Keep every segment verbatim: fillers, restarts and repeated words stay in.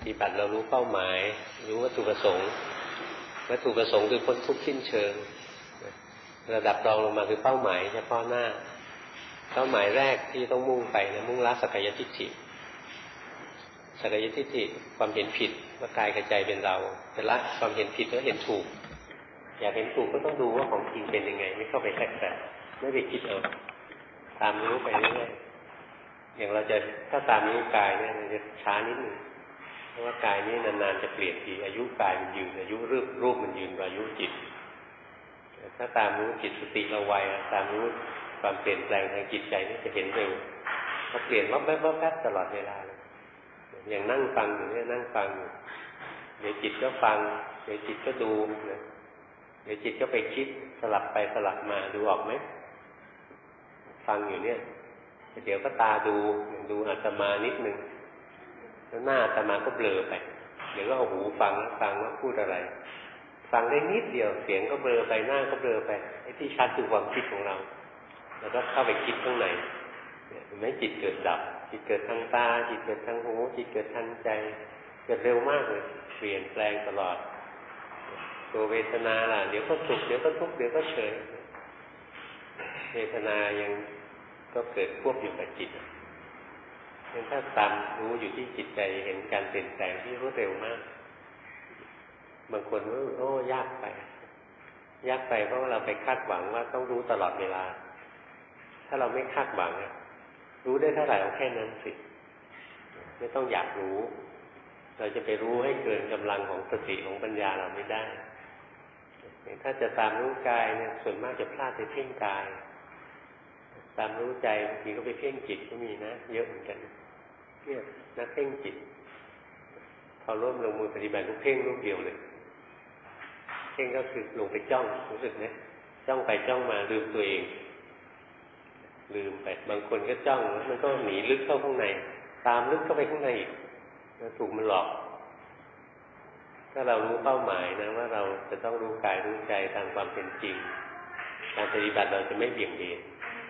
ฏิบัติเรารู้เป้าหมายรู้วัตถุประสงค์วัตถุประสงค์คือพ้นทุกข์สิ้นเชิงระดับรองลงมาคือเป้าหมายเฉพาะหน้าเป้าหมายแรกที่ต้องมุ่งไปนะมุ่งละสักกายทิฏฐิสักกายทิฏฐิความเห็นผิดว่ากายกับใจเป็นเราแต่ละความเห็นผิดแล้วเห็นถูกอยากเห็นถูกก็ต้องดูว่าของจริงเป็นยังไงไม่เข้าไปแทรกแซงไม่ไปคิดเอาตามรู้ไปเรื่อยๆอย่างเราจะถ้าตามรู้กายเนี่ยมันจะช้านิดนึงเพราะว่ากายนี้นานๆจะเปลี่ยนทีอายุกายมันยืนอายุรูปรูปมันยืนกว่าอายุจิตถ้าตามรู้จิตสติเราไวตามรู้ความเปลี่ยนแปลงทางจิตใจนี่จะเห็นเร็วเขาเปลี่ยนวับแวบวับแวบตลอดเวลาเลยอย่างนั่งฟังอยู่เนี่ยนั่งฟังอยู่เดี๋ยวจิตก็ฟังเดี๋ยวจิตก็ดูนะเดี๋ยวจิตก็ไปคิดสลับไปสลับมาดูออกไหมฟังอยู่เนี่ยเดี๋ยวก็ตาดูดูอาตมานิดนึงแล้วหน้าอาตมาก็เบลอไปเดี๋ยวก็เอาหูฟังฟังว่าพูดอะไรฟังได้นิดเดียวเสียงก็เบลอไปหน้าก็เบลอไปไอ้ที่ชัดคือความคิดของเราแล้วก็เข้าไปคิดข้างในเห็นไหมจิตเกิดดับจิตเกิดทางตาจิตเกิดทางหูจิตเกิดทางใจเกิดเร็วมากเลยเปลี่ยนแปลงตลอดตัวเวทนาล่ะเดี๋ยวก็สุขเดี๋ยวก็ทุกข์เดี๋ยวก็เฉยเวทนายังก็เกิดควบอยู่กับจิตงั้นถ้าตามรู้อยู่ที่จิตใจเห็นการเปลี่ยนแปลงที่รวดเร็วมากบางคนว่าโอ้ยากไปยากไปเพราะว่าเราไปคาดหวังว่าต้องรู้ตลอดเวลาถ้าเราไม่คาดหวังรู้ได้เท่าไหร่เอาแค่นั้นสิไม่ต้องอยากรู้เราจะไปรู้ให้เกินกำลังของสติของปัญญาเราไม่ได้ถ้าจะตามรู้กายเนี่ยส่วนมากจะพลาดไปเพ่งกายตามรู้ใจบางทีก็ไปเพ่งจิตก็มีนะเยอะเหมือนกันเนี่ยนักเพ่งจิตพอร่วมลงมือปฏิบัติก็เพ่งรูปเดียวเลยเพ่งก็คือลงไปจ้องรู้สึกไหมจ้องไปจ้องมาลืมตัวเองลืมไปบางคนก็จ้องแล้วมันก็หนีลึกเข้าข้างในตามลึกเข้าไปข้างในอีกแล้วถูกมันหลอกถ้าเรารู้เป้าหมายนะว่าเราจะต้องรู้กายรู้ใจตามความเป็นจริงการปฏิบัติเราจะไม่เบี่ยงเบน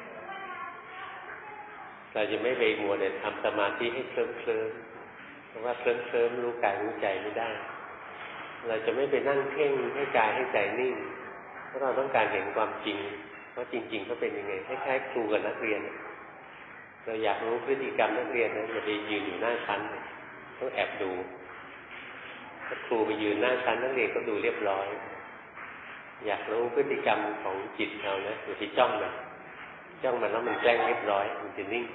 เราจะไม่ไปมัวแต่ทำสมาธิให้เคลิ้มเคลิ้มเพราะว่าเคลิ้มเคลิ้มรู้กายรู้ใจไม่ได้เราจะไม่ไปนั่งเพ่งให้กายให้ใจนิ่งเพราะเราต้องการเห็นความจริงว่าจริงๆเขาเป็นยังไงคล้ายๆครูกับนักเรียนเราอยากรู้พฤติกรรมนักเรียนนะอย่าไปยืนอยู่หน้าชั้นต้องแอบดูถ้าครูไปยืนหน้าชั้นนักเรียนก็ดูเรียบร้อยอยากรู้พฤติกรรมของจิตเรานะอย่าไปจ้องมันจ้องมันแล้วมันแกล้งเรียบร้อยมันจะนิ่ง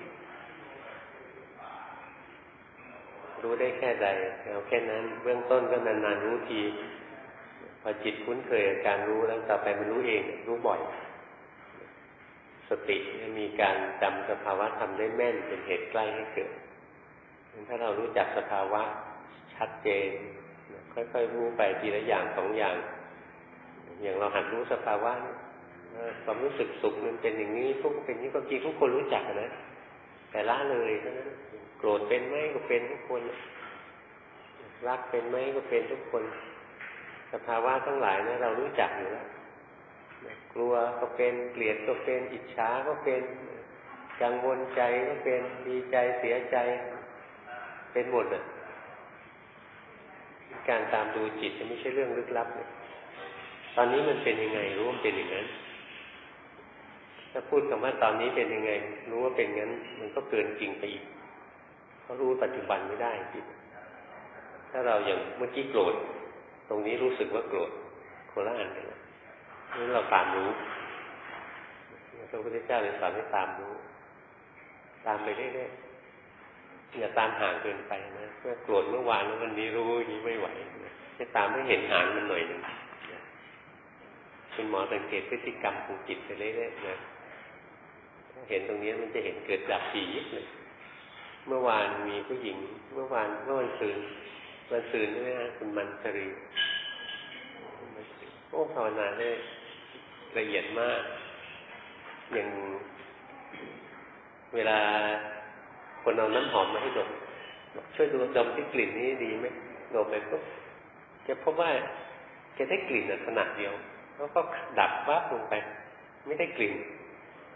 รู้ได้แค่ใดเอาแค่นั้นเบื้องต้นก็นานๆรู้ทีพอจิตคุ้นเคยกับการรู้แล้วต่อไปมันรู้เองรู้บ่อยสติมีการจำสภาวะธรรมได้แม่นเป็นเหตุใกล้ให้เกิดถ้าเรารู้จักสภาวะชัดเจนค่อยๆรู้ไปทีละอย่างสองอย่างอย่างเราหัดรู้สภาวะความรู้สึกสุขมันเป็นอย่างนี้ทุกข์เป็นอย่างนี้ความจริงทุกคนรู้จักนะแต่ละเลยเท่านั้นโกรธเป็นไหมก็เป็นทุกคนรักเป็นไหมก็เป็นทุกคนสภาวะทั้งหลายนะเรารู้จักอยู่แล้วกลัวก็เป็นเกลียดก็เป็นอิจฉาก็เป็นกังวลใจก็เป็นดีใจเสียใจเป็นหมดอ่ะการตามดูจิตไม่ใช่เรื่องลึกลับเลยตอนนี้มันเป็นยังไงรู้ว่ามันเป็นอย่างนั้นถ้าพูดคำว่าตอนนี้เป็นยังไงรู้ว่าเป็นงั้นมันก็เกินจริงไปอีกเพราะรู้ปัจจุบันไม่ได้จิตถ้าเราอย่างเมื่อกี้โกรธตรงนี้รู้สึกว่าโกรธคนละอันกันนะนี่เราตามรู้พระพุทธเจ้าเลยสอนให้ตามรู้ตามไปเรื่อยๆอย่าตามห่างเกินไปนะเมื่อโกรธเมื่อวานแล้ววันนี้รู้อย่างนี้ไม่ไหวให้ตามให้เห็นห่างมันหน่อยหนึ่งคุณหมอสังเกตพฤติกรรมของจิตไปเรื่อยๆนะเห็นตรงนี้มันจะเห็นเกิดดับถี่ยิบเลยเมื่อวานมีผู้หญิงเมื่อวานเมื่อวันซืนวันซืนใช่ไหมฮะคุณมันสรีโอ้ภาวนาได้ละเอียดมากอย่างเวลาคนเอาน้ำหอมมาให้ดมช่วยดูดมที่กลิ่นนี้ดีไหมดมไปปุ๊บแกพบว่าแกได้กลิ่นขนาดเดียวแล้วก็ดับวับลงไปไม่ได้กลิ่น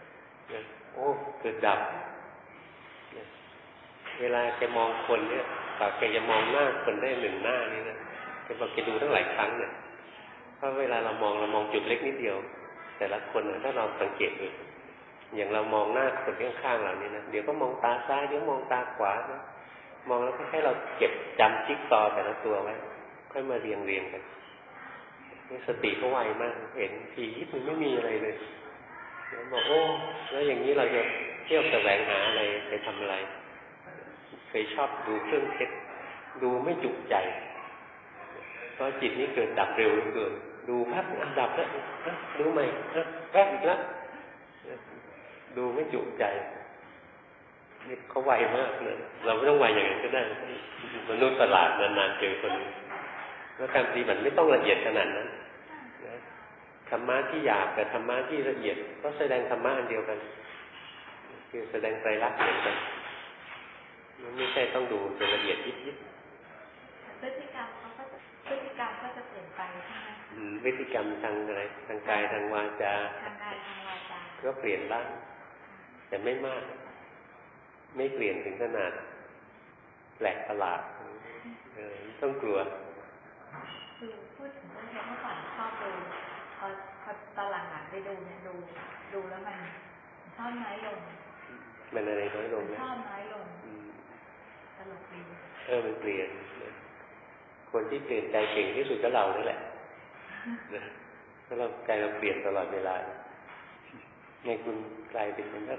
โอ้เกิดดับเวลาแกมองคนเนี่ยกว่าแกจะมองหน้าคนได้หนึ่งหน้านี่นะแกบอกแกดูตั้งหลายครั้งเนี่ยเพราะเวลาเรามองเรามองจุดเล็กนิดเดียวแต่ละคนถ้าเราสังเกตดูอย่างเรามองหน้าคนข้างๆเรานี่นะเดี๋ยวก็มองตาซ้ายเดี๋ยวมองตาขวานะมองแล้วก็ให้เราเก็บจำจิ๊กซอว์แต่ละตัวไว้ค่อยมาเรียงเรียงกันนี่สติเขาไวมากเห็นทียิบมันไม่มีอะไรเลยแล้วบอกโอ้แล้วอย่างนี้เราจะเที่ยวแสวงหาอะไรไปทำอะไรเคยชอบดูเครื่องเพชรดูไม่จุใจเพราะจิตนี้เกิดดับเร็วเกินดูแป๊บดับแล้วดูใหม่แป๊บอีกแล้วดูไม่จุใจนี่เขาไวมากเลยเราไม่ต้องไวอย่างนั้นก็ได้มนุษย์ตลาดนานๆเจอคนแล้วการปฏิบัติไม่ต้องละเอียดขนาดนั้นธรรมะที่หยาบกับธรรมะที่ละเอียดก็แสดงธรรมะอันเดียวกันคือแสดงไตรลักษณ์เหมือนกันไม่ใช่ต้องดูจนละเอียดยิบๆพฤติกรรมเขาก็จะพฤติกรรมก็จะเปลี่ยนไปใช่ไหมพฤติกรรมทางอะไรทางกายทางวาจาทางกายทางวาจาก็เปลี่ยนบ้างแต่ไม่มากไม่เปลี่ยนถึงขนาดแปลกประหลาดเออต้องกลัวคือพูดถึงเรื่องนี้เมื่อก่อนชอบดูพอพอตอนหลังๆไปดูเนี่ยดูดูแล้วมันชอบน้อยลงมันอะไรน้อยลงชอบน้อยลงตลกดีเออมันเปลี่ยนคนที่เปลี่ยนใจเก่งที่สุดก็เรานั่นแหละเพราะเราใจเราเปลี่ยนตลอดเวลาในคุณกลายเป็นคนนั้น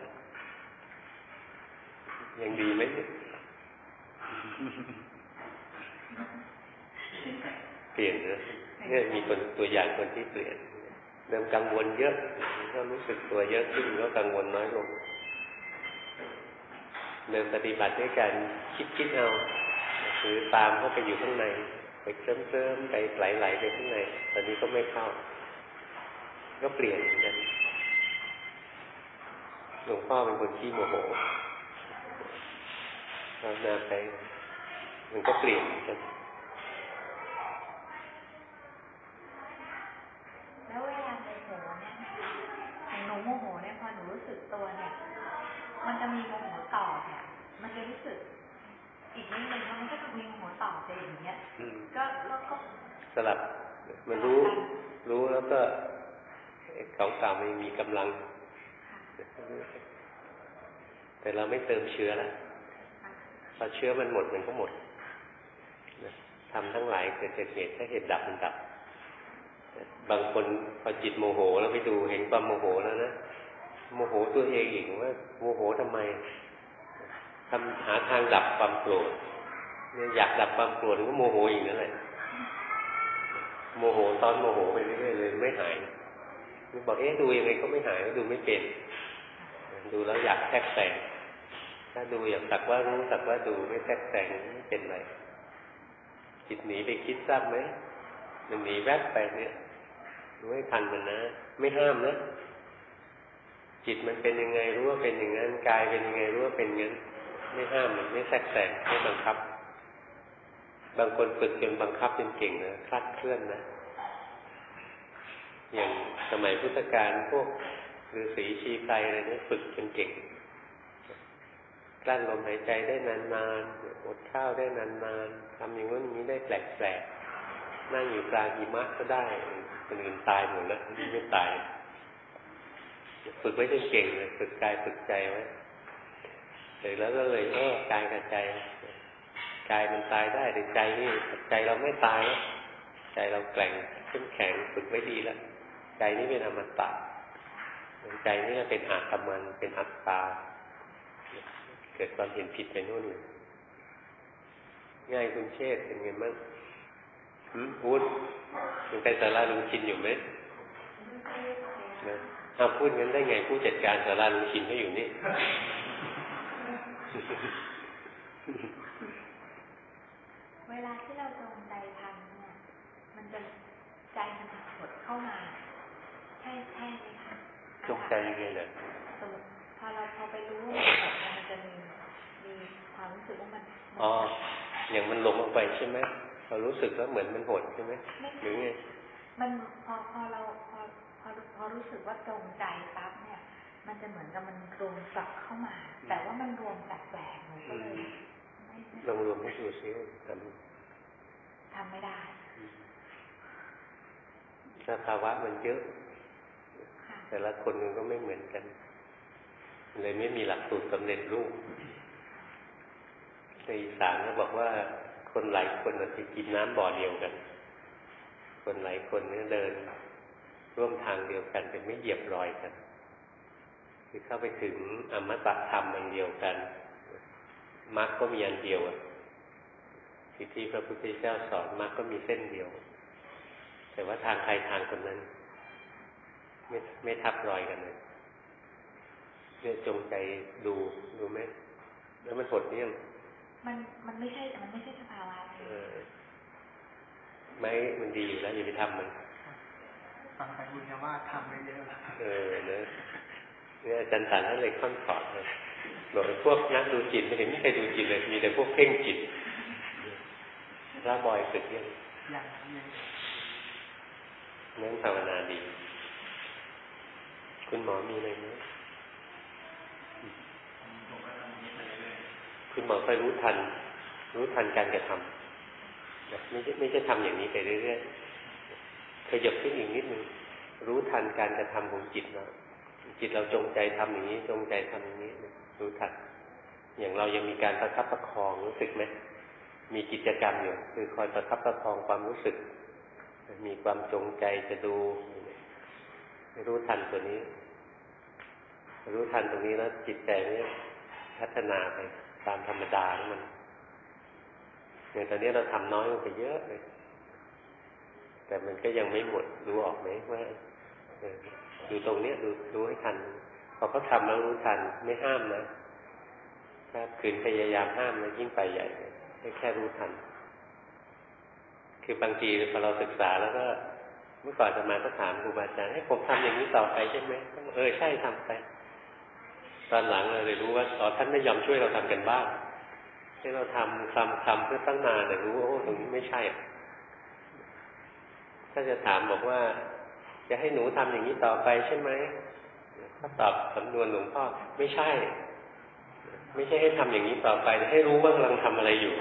ยังดีไหมเปลี่ยนนะเนี่ยมีคนตัวอย่างคนที่เปลี่ยนเริ่มกังวลเยอะก็รู้สึกตัวเยอะขึ้นก็กังวลน้อยลงเดินปฏิบัติด้วยการคิดคิดเอาหรือตามเข้าไปอยู่ข้างในไปเคลิ้มเคลิ้มไปไหลๆไปข้างในตอนนี้ก็ไม่เข้าก็เปลี่ยนเหมือนกันหลวงพ่อเป็นคนขี้โมโหภาวนาไปมันก็เปลี่ยนเหมือนกันแล้วเวลาโมโหเนี่ยอย่างหนูโมโหเนี่ยพอหนูรู้สึกตัวเนี่ยมันจะมีโมโหต่อเนี่ยมันจะรู้สึกอีกนิดนึงแล้วมันก็จะมีโมโหต่อไปอย่างเงี้ยก็แล้วก็สลับมันรู้รู้แล้วก็ของเก่ามันมีกำลังแต่เราไม่เติมเชื้อแล้วพอเชื้อมันหมดมันก็หมดทำทั้งหลายเกิดจากเหตุถ้าเหตุดับมันดับบางคนพอจิตโมโหแล้วไปดูเห็นความโมโหแล้วนะโมโหตัวเองอีกว่าโมโหทำไมทำหาทางดับความโกรธเนี่ยอยากดับความโกรธก็โมโหอีกนั่นแหละโมโหตอนโมโหไปเรื่อยๆเลยไม่หายบอกเอ๊ะดูยังไงก็ไม่หายก็ดูไม่เป็นดูแล้วอยากแทรกแซงถ้าดูอย่างสักว่ารู้สักว่าดูไม่แทรกแซงไม่เป็นไรจิตหนีไปคิดทราบไหมมันหนีแวบไปเนี่ยรู้ให้ทันมันนะไม่ห้ามนะจิตมันเป็นยังไงรู้ว่าเป็นอย่างนั้นกายเป็นยังไงรู้ว่าเป็นอย่างนั้นไม่ห้ามมันไม่แทรกแซงไม่บังคับบางคนฝึกจนบังคับจนเก่งนะคลาดเคลื่อนนะอย่างสมัยพุทธกาลพวกฤาษีชีไพรอะไรเนี่ยฝึกจนเก่งกลั้นลมหายใจได้นานๆอดข้าวได้นานๆทำอย่างนู้นอย่างนี้ได้แปลกๆนั่งอยู่กลางหิมะก็ได้คนอื่นตายหมดแล้วนี่ไม่ตายฝึกไว้จนเก่งเลยฝึกกายฝึกใจไว้เสร็จแล้วก็เลยเออกายกับใจกายมันตายได้แต่ใจนี่ใจเราไม่ตายใจเราแกร่งเข้มแข็งฝึกไว้ดีแล้วใจนี่เป็นอมตะใจนี่เป็นอาตมันเป็นอัตตาเกิดความเห็นผิดไปโน่นเลยง่ายคุณเชษเป็นไงบ้างหืมพูดยังไปศาลาลุงชินอยู่ไหมนะถ้าพูดงั้นได้ไงผู้จัดการศาลาลุงชินเขาอยู่นี่เวลาที่เราจงใจทำเนี่ยมันจะใจมันจะหดเข้ามาใช่ใช่ไหมคะจงใจยังไงเนี่ยสมมติพอเราพอไปรู้ว่ามันจะมีมีความรู้สึกว่ามันอ๋ออย่างมันหลงออกไปใช่ไหมเรารู้สึกแล้วเหมือนมันหดใช่ไหมหรือไงมันพอพอเราพอพอพอรู้สึกว่าจงใจปั๊บเนี่ยมันจะเหมือนกับมันรวมกลับเข้ามาแต่ว่ามันรวมแปลกๆหนูก็เลยไม่ลองรวมให้ดูซิทำทำไม่ได้สภาวะมันเยอะแต่ละคนมันก็ไม่เหมือนกันเลยไม่มีหลักสูตรสำเร็จรูปในอีสานเขาบอกว่าคนหลายคนจะกินน้ำบ่อเดียวกันคนหลายคนเนี่ยเดินร่วมทางเดียวกันแต่ไม่เหยียบรอยกันคือเข้าไปถึงอมตะธรรมอันเดียวกันมรรคก็มีอันเดียวที่ที่พระพุทธเจ้าสอนมรรคก็มีเส้นเดียวแต่ว่าทางใครทางคนนั้นไม่ไม่ทับรอยกันเลยเนี่ยจงใจดูดูไหมแล้วมันหดเนี่ยมันมันไม่ใช่มันไม่ใช่สภาวะเออไม่มันดีอยู่แล้วอย่าไปทำมันฟังไปบุญยาว่าทำไม่เยอะเออเนอะเนี่ยอาจารย์สันนั่นเลยค่อนขอดเลยบอกพวกนักดูจิตไม่เห็นมีใครดูจิตเลยมีแต่พวกเพ่งจิตร่าบอยฝึกยังยังยังนั่นภาวนาดีคุณหมอมีอะไรไหมคุณหมอคอยรู้ทันรู้ทันการกระทำไม่ใช่ไม่ใช่ทำอย่างนี้ไปเรื่อยๆขยับขึ้นอีกนิดนึงรู้ทันการกระทำของจิตเราจิตเราจงใจทำอย่างนี้จงใจทำอย่างนี้รู้ทันอย่างเรายังมีการประคับประคองรู้สึกไหมมีกิจกรรมอยู่คือคอยประคับประคองความรู้สึกมีความจงใจจะดูรู้ทันตัวนี้รู้ทันตรงนี้แล้วจิตใจนี้พัฒนาไปตามธรรมดาของมันอย่างตอนนี้เราทำน้อยลงไปเยอะเลยแต่มันก็ยังไม่หมดรู้ออกไหมว่าดูตรงนี้ดูรู้ให้ทันพอเขาทำแล้วรู้ทันไม่ห้ามนะถ้าขืนพยายามห้ามแล้วยิ่งไปใหญ่ให้แค่รู้ทันคือบางทีพอเราศึกษาแล้วก็เมื่อก่อนจะมาก็ถามครูบาอาจารย์ให้ผมทำอย่างนี้ต่อไปใช่ไหมเออใช่ทำไปตอนหลังเราเลยรู้ว่าอ๋อท่านไม่ยอมช่วยเราทำกันบ้างให้เราทำคำคำเพื่อตั้งนานเลยรู้ว่าโอ้ตรงนี้ไม่ใช่ถ้าจะถามบอกว่าจะให้หนูทำอย่างนี้ต่อไปใช่ไหมถ้าตอบสำนวนหลวงพ่อไม่ใช่ไม่ใช่ให้ทำอย่างนี้ต่อไปแต่ให้รู้ว่ากำลังทำอะไรอยู่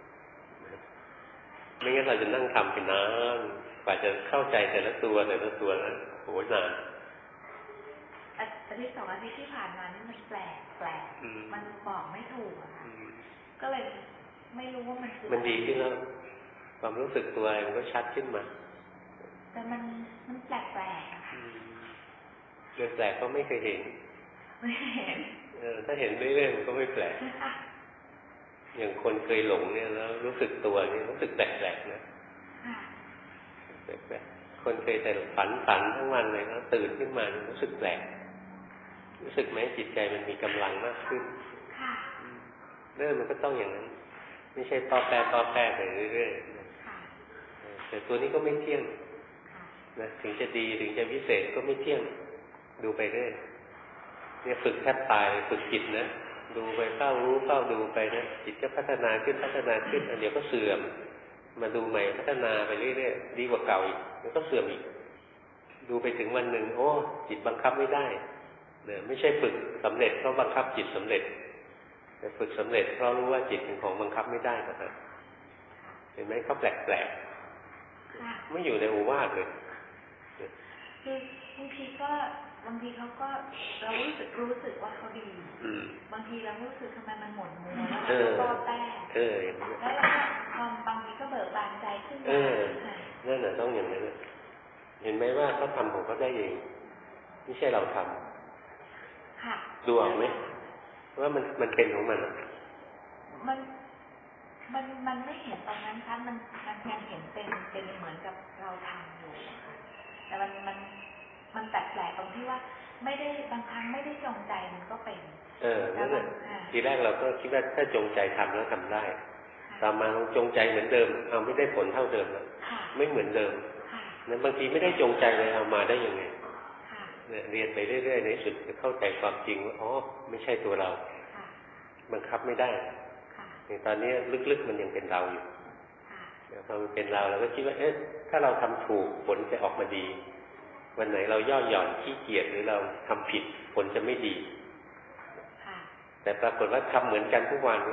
ไม่งั้นเราจะนั่งทำไปนานกว่าจะเข้าใจแต่ละตัวแต่ละตัวนั้นโหนานอาทิตย์สองอาทิตย์ที่ผ่านมานี่มันแปลกแปลกมันบอกไม่ถูกอะก็เลยไม่รู้ว่ามันคือมันดีขึ้นแล้วความรู้สึกตัวอะไรมันก็ชัดขึ้นมาแต่มันมันแปลกแปลกอะค่ะเรื่องแปลกก็ไม่เคยเห็นไม่เห็นเออถ้าเห็นเรื่อยๆมันก็ไม่แปลกอย่างคนเคยหลงเนี่ยแล้วรู้สึกตัวนี่รู้สึกแปลกๆนะแปลกๆคนเคยแต่ฝันฝันทั้งวันเลยแล้วตื่นขึ้นมารู้สึกแปลกรู้สึกไหมจิตใจมันมีกำลังมากขึ้นเริ่มมันก็ต้องอย่างนั้นไม่ใช่ต่อแปรต่อแปรไปเรื่อยๆแต่ตัวนี้ก็ไม่เที่ยงนะถึงจะดีถึงจะวิเศษก็ไม่เที่ยงดูไปเรื่อยเนี่ยฝึกแทบตายฝึกจิตนะดูไปเฝ้ารู้เฝ้าดูไปนะจิตก็พัฒนาขึ้นพัฒนาขึ้นอันเดียวก็เสื่อมมาดูใหม่พัฒนาไปเรื่อยๆดีกว่าเก่าอีกมันก็เสื่อมอีกดูไปถึงวันหนึ่งโอ้จิตบังคับไม่ได้เนี่ยไม่ใช่ฝึกสำเร็จเพราะบังคับจิตสำเร็จแต่ฝึกสำเร็จเพราะรู้ว่าจิตเป็นของบังคับไม่ได้นะครับเห็นไหมเขาแปลกๆไม่อยู่ในโอวาทเลยคือบางทีก็บางทีเขาก็เรารู้สึกรู้สึกว่าเขาดีบางทีเรารู้สึกทำไมมันหม่นมัวแล้วเราก็แต้แล้วเราก็ความบางทีก็เบิกบานใจขึ้นมานั่นแหละต้องอย่างนั้นเห็นไหมว่าเขาทำของเขาได้เองไม่ใช่เราทำดูออกไหมว่ามันมันเป็นของมันมันมันมันไม่เห็นตรงนั้นค่ะมันมันยังเห็นเป็นเป็นเหมือนกับเราทำอยู่แต่มันมันมันแปลกๆตรงที่ว่าไม่ได้บางครั้งไม่ได้จงใจมันก็เป็นเออนั่นแหละทีแรกเราก็คิดว่าถ้าจงใจทำแล้วทำได้ต่อมาจงใจเหมือนเดิมเอาไม่ได้ผลเท่าเดิมแล้วไม่เหมือนเดิมนั้นบางทีไม่ได้จงใจเลยเอามาได้ยังไงเนี่ยเรียนไปเรื่อยๆในสุดจะเข้าใจความจริงว่าอ๋อไม่ใช่ตัวเราบังคับไม่ได้อย่างตอนนี้ลึกๆมันยังเป็นเราอยู่พอมันเป็นเราเราก็คิดว่าเอ๊ะถ้าเราทำถูกผลจะออกมาดีวันไหนเราย่อหย่อนขี้เกียจหรือเราทำผิดผลจะไม่ดีแต่ปรากฏว่าทำเหมือนกันทุกวันนี่แหละ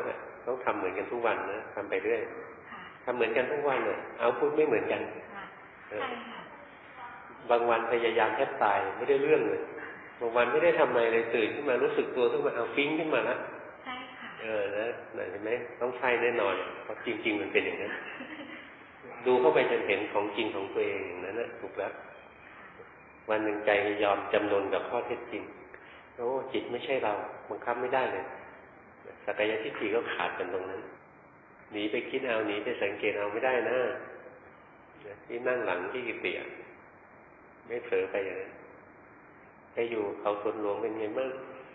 ต้องทำเหมือนกันทุกวันนะทำไปเรื่อยค่ะทำเหมือนกันทุกวันเลยเอาพูดไม่เหมือนกันค่ะเออใช่ค่ะบางวันพยายามแทบตายไม่ได้เรื่องเลยบางวันไม่ได้ทำอะไรเลยตื่นขึ้นมารู้สึกตัวขึ้นมาเอาฟิ้งขึ้นมาแล้วใช่ค่ะเออนะเห็นไหมต้องใช่แน่นอนเพราะจริงๆมันเป็นอย่างนั้น ดูเข้าไปจนเห็นของจริงของตัวเองอย่างนั้นนะถูกแล้ววันหนึ่งใจยอมจำนนกับข้อเท็จจริงโอ้จิตไม่ใช่เราบังคับไม่ได้เลยสักยทิฏฐิก็ขาดกันตรงนั้นหนีไปคิดเอาหนีไปสังเกตเอาไม่ได้นะที่นั่งหลังที่กิเตียไม่เผลอไปอย่างนั้นไปอยู่เขาสวนหลวงเป็นไงบ้าง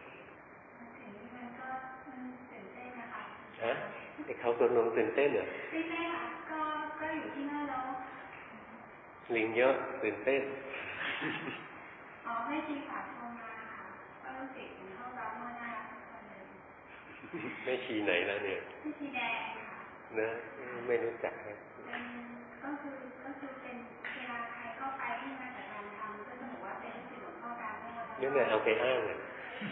ฮะไอ้เขาสวนหลวงตื่นเต้นเหรอไม่ใช่ค่ะก็ก็อยู่ที่นั่นแล้วลิงเยอะตื่นเต้นอ๋อไม่ชีฝากโทรมาค่ะก็รู้สึกถึงเข้ารับเมื่อน่ารักทุกคนเลยไม่ชีไหนแล้วเนี่ยไม่ชีแดงค่ะนะไม่รู้จักนะเป็นก็คือก็คือเป็นเวลาใครเข้าไปที่มาจากการทำก็จะบอกว่าเป็นสิ่งของพ่อการแม่นี่แหละเอาไปอ้างเลย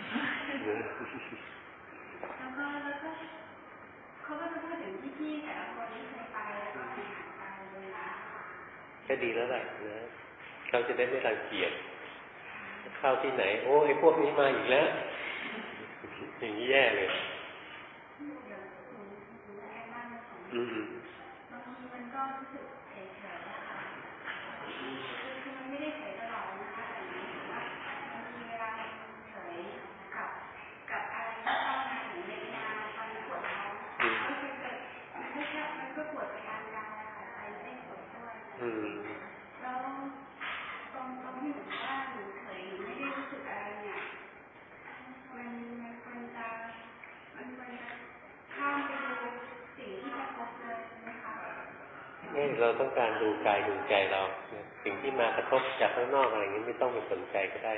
แล้วก็แล้วก็เขาก็จะพูดถึงพี่ๆแต่ละคนที่เคยไปแล้วก็ไปหาไปเลยนะก็ดีแล้วแหละนะเขาจะได้ไม่รังเกียจเข้าที่ไหนโอ้ไอ้พวกนี้มาอีกแล้วอย่างนี้แย่เลยอืมบางทีมันก็รู้สึกเฉยๆนะคะคือมันไม่ได้เฉยตลอดนะคะแต่หมายถึงว่าบางทีเวลาเฉยกับกับอะไรที่เข้ามาถึงเวลาตอนปวดท้องก็คือเกิดมันก็แค่มันก็ปวดไปทางกายค่ะใจไม่ได้ปวดด้วยแล้วตรงตรงที่หนูว่าหนูเฉยหนูไม่ได้รู้สึกอะไรเนี่ยมันมันควรจะมันควรจะข้ามไปดูสิ่งที่กระทบเลยนะคะนี่เราต้องการดูกายดูใจเราสิ่งที่มากระทบจากข้างนอกอะไรนี้ไม่ต้องไปสนใจก็ได้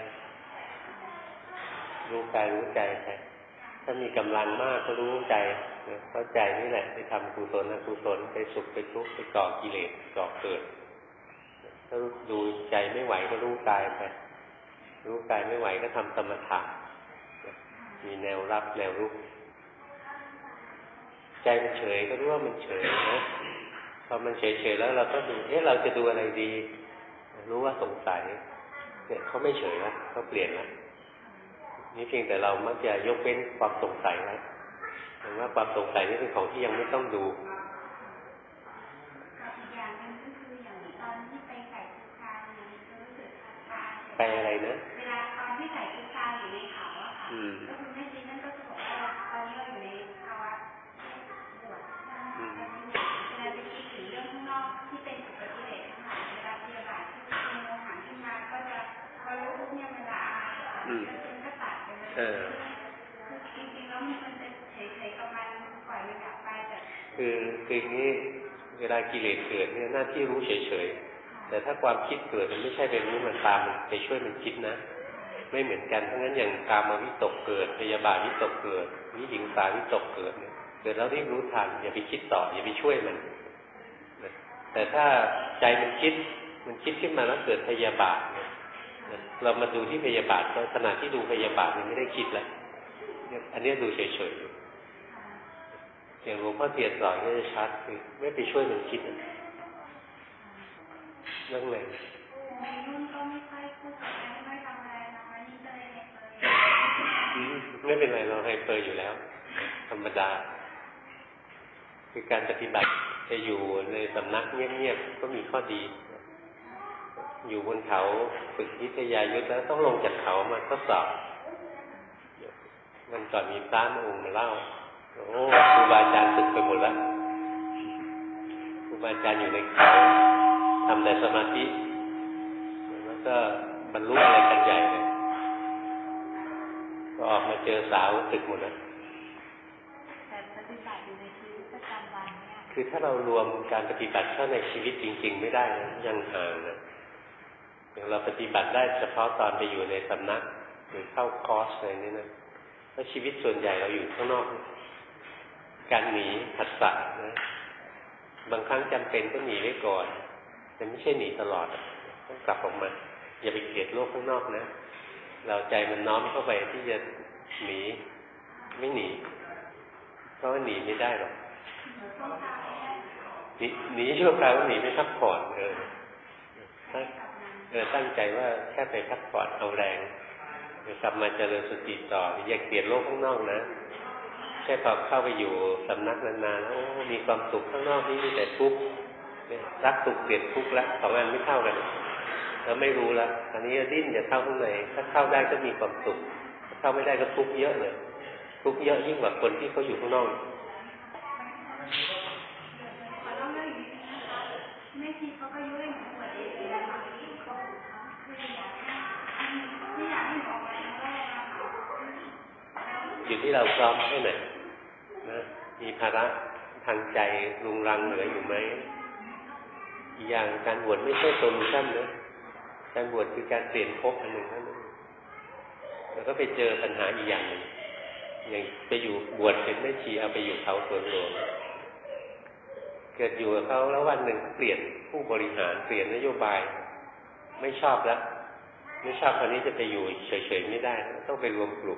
รู้กายรู้ใจไปถ้ามีกำลังมากก็รู้ใจเข้าใจนี่แหละไปทำกุศลอกุศลไปสุขไปทุกข์ไปก่อกิเลสก่อเกิดถ้าดูใจไม่ไหวก็รู้กายไปรู้กายไม่ไหวก็ทำสมถะมีแนวรับแนวรุกใจมันเฉยก็รู้ว่ามันเฉยนะพอมันเฉยๆแล้วเราก็ดูเอ๊ะเราจะดูอะไรดีรู้ว่าสงสัยเนี่ยเขาไม่เฉยแล้วเขาเปลี่ยนแล้วนี่เพียงแต่เรามักจะยกเว้นความสงสัยไว้เห็นว่าความสงสัยนี่เป็นของที่ยังไม่ต้องดูอีกอย่างนึงก็คืออย่างตอนที่ไปใส่ชุดชาเนี่ยจะรู้สึกชาไปอะไรนะเวลาตอนที่ใส่ชุดชาอยู่ในเขาอะค่ะก็คือแม่ชีนั่นก็จะบอกว่าตอนนี้เราอยู่ในภาวะบวชเวลาไปคิดถึงเรื่องข้างนอกที่เป็นอุปกิเลสทั้งหลายเวลาพยาบาทที่เป็นโมหะขึ้นมาก็จะพอรู้ปุ๊บเนี่ยมันละอายแล้วจึงก็ตัดไปเลยคือจริงๆแล้วมันจะเฉยๆกับมันปล่อยมันดับไปแต่คือคืออย่างนี้เวลากิเลสเกิดเนี่ยหน้าที่รู้เฉยๆแต่ถ้าความคิดเกิดมันไม่ใช่ไปรู้มันตามมันไปช่วยมันคิดนะไม่เหมือนกันเพราะงั้นอย่างกามวิตกเกิดพยาบาทวิตกเกิดวิหิงสาวิตกเกิดเนี่ยเกิดแล้วรีบรู้ทันอย่าไปคิดต่ออย่าไปช่วยมันแต่ถ้าใจมันคิดมันคิดขึ้นมาแล้วเกิดพยาบาทเรามาดูที่พยาบาทขณะที่ดูพยาบาทมันไม่ได้คิดแล้วอันนี้ดูเฉยๆอย่างหลวงพ่อเทียนสอนก็จะชัดคือไม่ไปช่วยมันคิดนั่นเรื่องอะไรไม่เป็นไรเราไฮเปอร์อยู่แล้วธรรมดาคือการปฏิบัติจะอยู่ในสำนักเงียบๆก็มีข้อดีอยู่บนเขาฝึกวิทยายุทธแล้วต้องลงจากเขามาทดสอบมันก่อนมีพระองค์มาเล่าโอ้ครูบาอาจารย์ศึกไปหมดแล้วครูบาอาจารย์อยู่ในเขาทำแต่สมาธิแล้วก็บรรลุอะไรกันใหญ่เลยก็ออกมาเจอสาวศึกหมดแล้วแต่ปฏิบัติอยู่ในชีวิตประจำวันเนี่ยคือถ้าเรารวมการปฏิบัติเข้าในชีวิตจริงๆไม่ได้นะยังห่างนะอย่างเราปฏิบัติได้เฉพาะตอนไปอยู่ในสำนักหรือเข้าคอร์สอะไรนี่นะเพราะชีวิตส่วนใหญ่เราอยู่ข้างนอกการหนีผัสสะนะบางครั้งจำเป็นก็หนีไว้ก่อนแต่ไม่ใช่หนีตลอดต้องกลับออกมาอย่าไปเกลียดโลกข้างนอกนะเราใจมันน้อมเข้าไปที่จะหนีไม่หนีใจเพราะว่าหนีไม่ได้หรอกหนีหนีชั่วคราวหนีไม่พักผ่อนเออเออตั้งใจว่าแค่ไปพักผ่อนเอาแรงกลับมาเจริญสติต่ออย่าเกลียดโลกข้างนอกนะแค่พอเข้าไปอยู่สำนักนานๆแล้วมีความสุขข้างนอกนี่มีแต่ทุกข์รักสุขเกลียดทุกข์ละสองอันไม่เท่ากันแล้วไม่รู้ละอันนี้ดิ้นจะเข้าข้างในถ้าเข้าได้ก็มีความสุขถ้าเข้าไม่ได้ก็ทุกข์เยอะเลยทุกข์เยอะยิ่งกว่าคนที่เขาอยู่ข้างนอกแม่ชีเขาก็ยุ่งเหมือนเด็กเลยค่ะเขาคืออยากไม่อยากให้ออกไปข้างนอกนะคะอยู่ที่เราพร้อมแค่ไหนนะมีภาระทางใจรุงรังเหลืออยู่ไหมอีกอย่างการบวชไม่ใช่โซลูชั่นนะการบวชคือการเปลี่ยนภพอันหนึ่งนั่นเองแล้วก็ไปเจอปัญหาอีกอย่างหนึ่งอย่างไปอยู่บวชเป็นแม่ชีเอาไปอยู่เขาสวนหลวงเกิดอยู่กับเขาแล้ววันหนึ่งเปลี่ยนผู้บริหารเปลี่ยนนโยบายไม่ชอบแล้วไม่ชอบคนนี้จะไปอยู่เฉยๆไม่ได้ต้องไปรวมกลุ่ม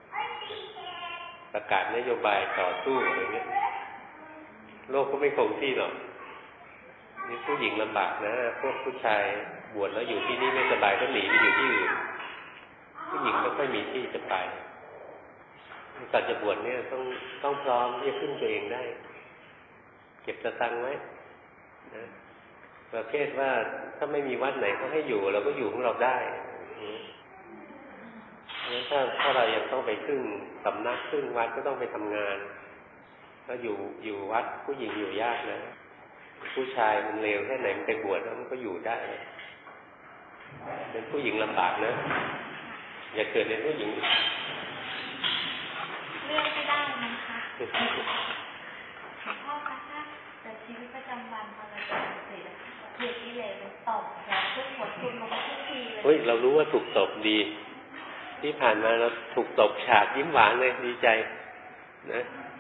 ประกาศนโยบายต่อสู้อะไรเงี้ยโลกก็ไม่คงที่หรอกนี่ผู้หญิงลำบากนะพวกผู้ชายบวชแล้วอยู่ที่นี่ไม่สบายก็หนีไปอยู่ที่อื่นผู้หญิงไม่ค่อยมีที่จะไปก่อนจะบวชเนี่ยต้องต้องพร้อมที่จะพึ่งตัวเองได้เก็บสตังค์ไว้นะประเภทว่าถ้าไม่มีวัดไหนเขาให้อยู่เราก็อยู่ของเราได้งั้นถ้าถ้าเรายังต้องไปพึ่งสำนักพึ่งวัดก็ต้องไปทำงานก็อยู่อยู่วัดผู้หญิงอยู่ยากนะผู้ชายมันเลวแค่ไหนมันไปบวชแล้วมันก็อยู่ได้เป็นผู้หญิงลำบากนะอย่าเกิดเป็นผู้หญิงเลือกไม่ได้นะคะหลวงพ่อคะถ้าแต่ชีวิตประจำวันพอเราเจริญสติแล้วเกิดกิเลสมันตกแบบทุกหัวทุกลงทุกทีเลยเฮ้ยเรารู้ว่าถูกตบดีที่ผ่านมาเราถูกตบฉาดยิ้มหวานเลยดีใจนะ